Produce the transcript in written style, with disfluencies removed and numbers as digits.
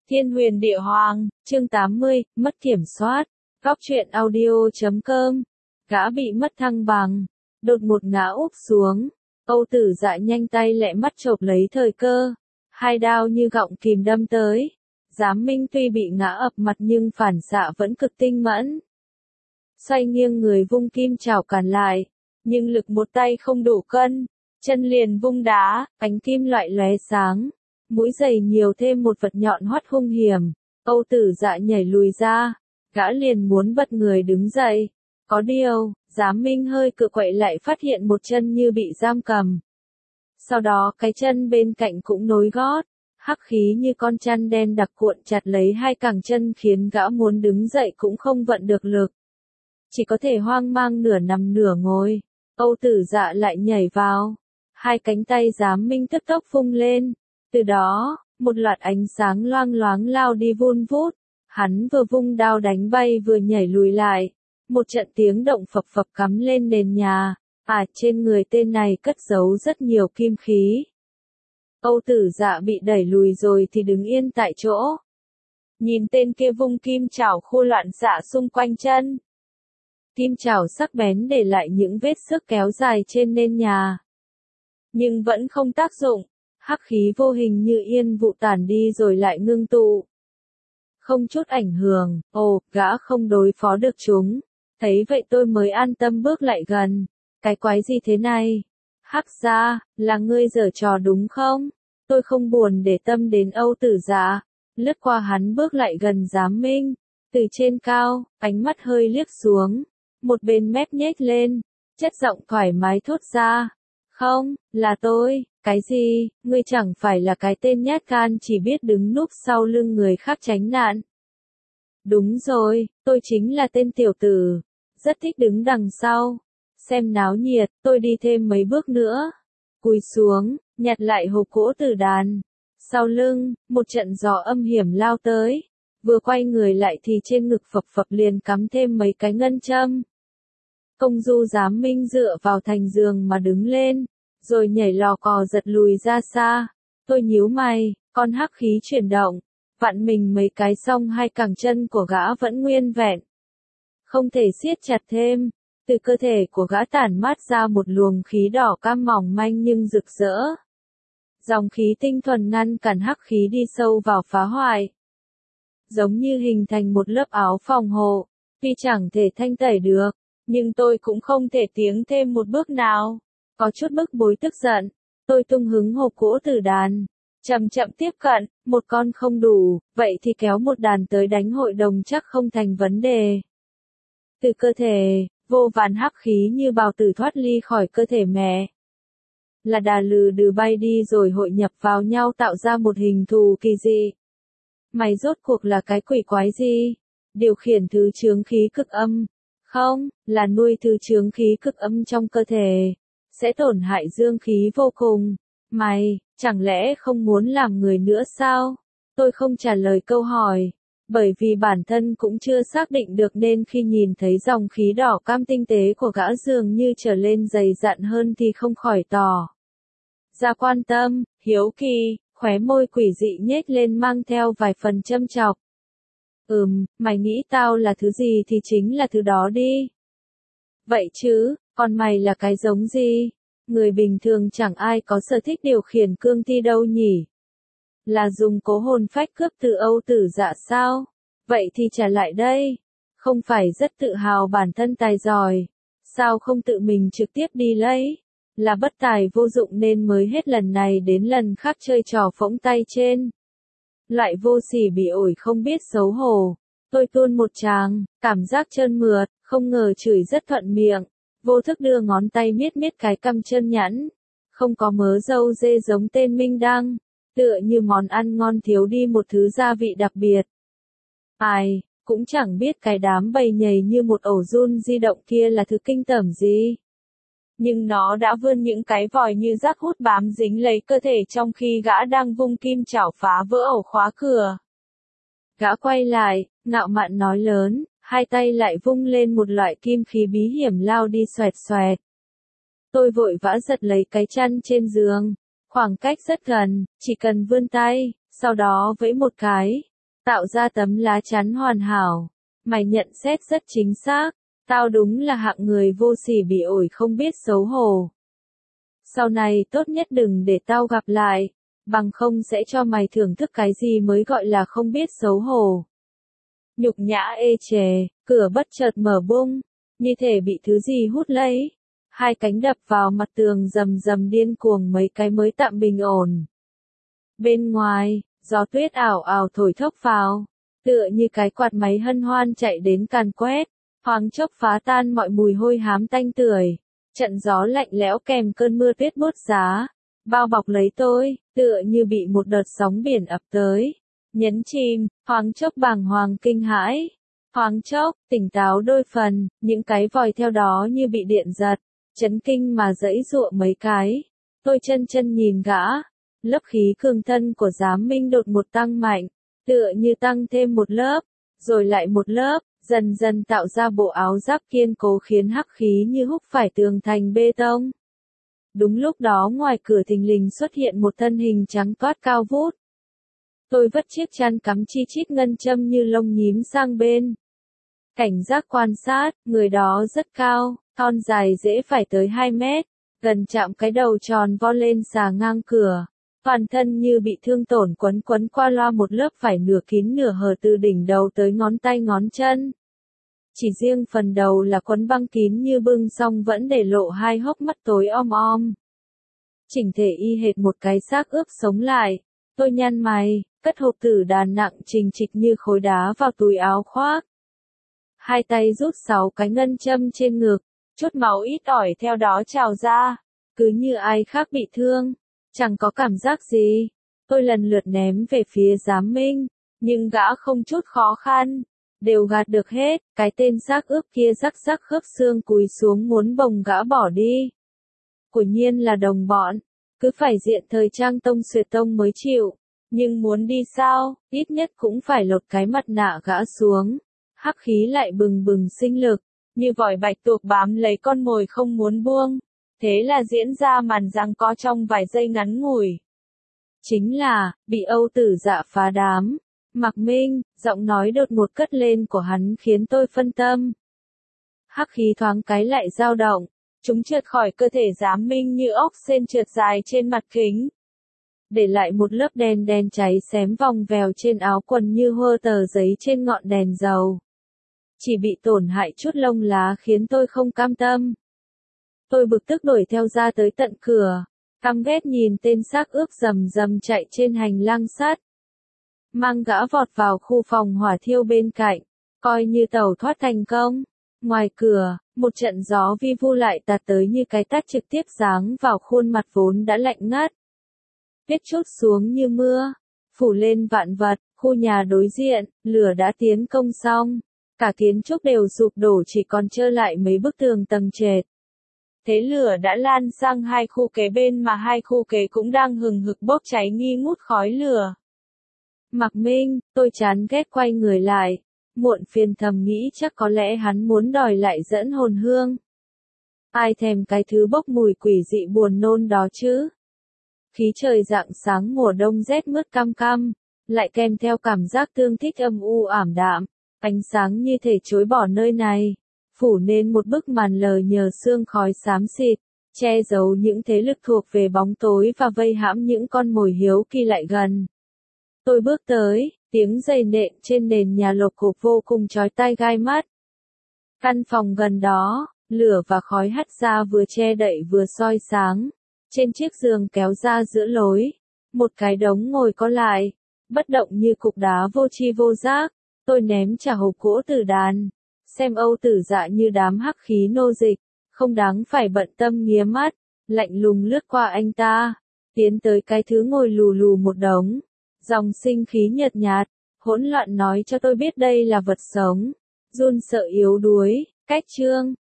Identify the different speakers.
Speaker 1: Thiên huyền địa hoàng, chương 80, mất kiểm soát. Góc truyện audio.com. Gã bị mất thăng bằng, đột một ngã úp xuống. Âu Tử Dạ nhanh tay lẹ mắt chộp lấy thời cơ, hai đao như gọng kìm đâm tới. Giám Minh tuy bị ngã ập mặt nhưng phản xạ vẫn cực tinh mẫn. Xoay nghiêng người vung kim chảo cản lại, nhưng lực một tay không đủ cân, chân liền vung đá, ánh kim loại lóe sáng. Mũi giày nhiều thêm một vật nhọn hoắt hung hiểm. Âu Tử Dạ nhảy lùi ra, gã liền muốn bật người đứng dậy. Có điều, Giám Minh hơi cựa quậy lại phát hiện một chân như bị giam cầm. Sau đó cái chân bên cạnh cũng nối gót, hắc khí như con chăn đen đặc cuộn chặt lấy hai cẳng chân khiến gã muốn đứng dậy cũng không vận được lực. Chỉ có thể hoang mang nửa nằm nửa ngồi. Âu Tử Dạ lại nhảy vào, hai cánh tay Giám Minh tức tốc vung lên. Từ đó, một loạt ánh sáng loang loáng lao đi vun vút, hắn vừa vung đao đánh bay vừa nhảy lùi lại, một trận tiếng động phập phập cắm lên nền nhà, trên người tên này cất giấu rất nhiều kim khí. Âu Tử Dạ bị đẩy lùi rồi thì đứng yên tại chỗ. Nhìn tên kia vung kim chảo khô loạn xạ xung quanh chân. Kim chảo sắc bén để lại những vết xước kéo dài trên nền nhà. Nhưng vẫn không tác dụng. Hắc khí vô hình như yên vụ tản đi rồi lại ngưng tụ. Không chút ảnh hưởng, gã không đối phó được chúng. Thấy vậy tôi mới an tâm bước lại gần. Cái quái gì thế này? Hắc gia, là ngươi giở trò đúng không? Tôi không buồn để tâm đến Âu Tử Dạ. Lướt qua hắn bước lại gần Giám Minh. Từ trên cao, ánh mắt hơi liếc xuống. Một bên mép nhếch lên. Chất giọng thoải mái thốt ra. Không, là tôi. Cái gì, ngươi chẳng phải là cái tên nhát gan chỉ biết đứng núp sau lưng người khác tránh nạn. Đúng rồi, tôi chính là tên tiểu tử, rất thích đứng đằng sau. Xem náo nhiệt, tôi đi thêm mấy bước nữa. Cúi xuống, nhặt lại hộp gỗ tử đàn. Sau lưng, một trận gió âm hiểm lao tới. Vừa quay người lại thì trên ngực phập phập liền cắm thêm mấy cái ngân châm. Công du Giám Minh dựa vào thành giường mà đứng lên. Rồi nhảy lò cò giật lùi ra xa. Tôi nhíu mày, con hắc khí chuyển động, vặn mình mấy cái xong hai cẳng chân của gã vẫn nguyên vẹn. Không thể siết chặt thêm, từ cơ thể của gã tản mát ra một luồng khí đỏ cam mỏng manh nhưng rực rỡ. Dòng khí tinh thuần ngăn cản hắc khí đi sâu vào phá hoại. Giống như hình thành một lớp áo phòng hộ, tuy chẳng thể thanh tẩy được, nhưng tôi cũng không thể tiến thêm một bước nào. Có chút bức bối tức giận, tôi tung hứng hộp gỗ tử đàn, chậm chậm tiếp cận, một con không đủ, vậy thì kéo một đàn tới đánh hội đồng chắc không thành vấn đề. Từ cơ thể, vô vàn hắc khí như bào tử thoát ly khỏi cơ thể mẹ. Là đà lừ đừ bay đi rồi hội nhập vào nhau tạo ra một hình thù kỳ dị. Mày rốt cuộc là cái quỷ quái gì? Điều khiển thứ chướng khí cực âm. Không, là nuôi thứ chướng khí cực âm trong cơ thể. Sẽ tổn hại dương khí vô cùng. Mày, chẳng lẽ không muốn làm người nữa sao? Tôi không trả lời câu hỏi, bởi vì bản thân cũng chưa xác định được nên khi nhìn thấy dòng khí đỏ cam tinh tế của gã dường như trở lên dày dặn hơn thì không khỏi tỏ ra quan tâm, hiếu kỳ, khóe môi quỷ dị nhếch lên mang theo vài phần châm chọc. Mày nghĩ tao là thứ gì thì chính là thứ đó đi. Vậy chứ, còn mày là cái giống gì? Người bình thường chẳng ai có sở thích điều khiển cương thi đâu nhỉ? Là dùng cố hồn phách cướp từ Âu Tử Dạ sao? Vậy thì trả lại đây. Không phải rất tự hào bản thân tài giỏi. Sao không tự mình trực tiếp đi lấy? Là bất tài vô dụng nên mới hết lần này đến lần khác chơi trò phỗng tay trên. Loại vô sỉ bị ổi không biết xấu hổ. Tôi tuôn một tràng, cảm giác trơn mượt, không ngờ chửi rất thuận miệng. Vô thức đưa ngón tay miết miết cái cằm trơn nhẵn. Không có mớ râu dê giống tên Minh Đăng. Tựa như món ăn ngon thiếu đi một thứ gia vị đặc biệt. Cũng chẳng biết cái đám bầy nhầy như một ổ giun di động kia là thứ kinh tởm gì. Nhưng nó đã vươn những cái vòi như rác hút bám dính lấy cơ thể trong khi gã đang vung kim chảo phá vỡ ổ khóa cửa. Gã quay lại, ngạo mạn nói lớn, hai tay lại vung lên một loại kim khí bí hiểm lao đi xoẹt xoẹt. Tôi vội vã giật lấy cái chăn trên giường, khoảng cách rất gần, chỉ cần vươn tay, sau đó vẫy một cái, tạo ra tấm lá chắn hoàn hảo. Mày nhận xét rất chính xác, tao đúng là hạng người vô sỉ bị ổi không biết xấu hổ. Sau này tốt nhất đừng để tao gặp lại, bằng không sẽ cho mày thưởng thức cái gì mới gọi là không biết xấu hổ. Nhục nhã ê chề, cửa bất chợt mở bung, như thể bị thứ gì hút lấy. Hai cánh đập vào mặt tường rầm rầm điên cuồng mấy cái mới tạm bình ổn. Bên ngoài, gió tuyết ảo ảo thổi thốc vào, tựa như cái quạt máy hân hoan chạy đến càn quét, thoáng chốc phá tan mọi mùi hôi hám tanh tưởi. Trận gió lạnh lẽo kèm cơn mưa tuyết buốt giá, bao bọc lấy tôi, tựa như bị một đợt sóng biển ập tới, nhấn chìm, thoáng chốc bàng hoàng kinh hãi, thoáng chốc, tỉnh táo đôi phần, những cái vòi theo đó như bị điện giật, chấn kinh mà giãy giụa mấy cái. Tôi chân chân nhìn gã, lớp khí cường thân của Giám Minh đột một tăng mạnh, tựa như tăng thêm một lớp, rồi lại một lớp, dần dần tạo ra bộ áo giáp kiên cố khiến hắc khí như húc phải tường thành bê tông. Đúng lúc đó ngoài cửa thình lình xuất hiện một thân hình trắng toát cao vút. Tôi vất chiếc chăn cắm chi chít ngân châm như lông nhím sang bên. Cảnh giác quan sát, người đó rất cao, thon dài dễ phải tới 2 mét, gần chạm cái đầu tròn vo lên xà ngang cửa. Toàn thân như bị thương tổn quấn quấn qua loa một lớp vải nửa kín nửa hở từ đỉnh đầu tới ngón tay ngón chân. Chỉ riêng phần đầu là quấn băng kín như bưng xong vẫn để lộ hai hốc mắt tối om om. Chỉnh thể y hệt một cái xác ướp sống lại. Tôi nhăn mày, cất hộp tử đàn nặng trình trịch như khối đá vào túi áo khoác. Hai tay rút 6 cái ngân châm trên ngực, chút máu ít ỏi theo đó trào ra, cứ như ai khác bị thương. Chẳng có cảm giác gì. Tôi lần lượt ném về phía Giám Minh, nhưng gã không chút khó khăn, đều gạt được hết. Cái tên xác ướp kia rắc rắc khớp xương cúi xuống muốn bồng gã bỏ đi. Quả nhiên là đồng bọn, cứ phải diện thời trang tông xuyệt tông mới chịu, nhưng muốn đi sao, ít nhất cũng phải lột cái mặt nạ gã xuống. Hắc khí lại bừng bừng sinh lực, như vòi bạch tuộc bám lấy con mồi không muốn buông. Thế là diễn ra màn giằng co trong vài giây ngắn ngủi. Chính là, bị Âu Tử Dạ phá đám. Mạc Minh, giọng nói đột ngột cất lên của hắn khiến tôi phân tâm. Hắc khí thoáng cái lại dao động, chúng trượt khỏi cơ thể Giám Minh như ốc sên trượt dài trên mặt kính. Để lại một lớp đen đen cháy xém vòng vèo trên áo quần như hơ tờ giấy trên ngọn đèn dầu. Chỉ bị tổn hại chút lông lá khiến tôi không cam tâm. Tôi bực tức đuổi theo ra tới tận cửa, căm ghét nhìn tên xác ướp rầm rầm chạy trên hành lang sắt. Mang gã vọt vào khu phòng hỏa thiêu bên cạnh, coi như tẩu thoát thành công. Ngoài cửa, một trận gió vi vu lại tạt tới như cái tát trực tiếp giáng vào khuôn mặt vốn đã lạnh ngắt. Tuyết trút xuống như mưa, phủ lên vạn vật, khu nhà đối diện, lửa đã tiến công xong. Cả kiến trúc đều sụp đổ chỉ còn trơ lại mấy bức tường tầng trệt. Thế lửa đã lan sang hai khu kế bên mà hai khu kế cũng đang hừng hực bốc cháy nghi ngút khói lửa. Mạc Minh, tôi chán ghét quay người lại, muộn phiền thầm nghĩ chắc có lẽ hắn muốn đòi lại dẫn hồn hương. Ai thèm cái thứ bốc mùi quỷ dị buồn nôn đó chứ? Khí trời rạng sáng mùa đông rét mướt căm căm, lại kèm theo cảm giác tương thích âm u ảm đạm, ánh sáng như thể chối bỏ nơi này. Phủ nên một bức màn lờ nhờ sương khói xám xịt, che giấu những thế lực thuộc về bóng tối và vây hãm những con mồi hiếu kỳ lại gần. Tôi bước tới, tiếng giày nện trên nền nhà lộp cộp vô cùng chói tai gai mắt. Căn phòng gần đó, lửa và khói hắt ra vừa che đậy vừa soi sáng. Trên chiếc giường kéo ra giữa lối, một cái đống ngồi có lại, bất động như cục đá vô tri vô giác. Tôi ném trả hộp gỗ tử đàn. Xem Âu Tử Dạ như đám hắc khí nô dịch, không đáng phải bận tâm nghía mắt, lạnh lùng lướt qua anh ta, tiến tới cái thứ ngồi lù lù một đống, dòng sinh khí nhợt nhạt, hỗn loạn nói cho tôi biết đây là vật sống, run sợ yếu đuối, cách chương.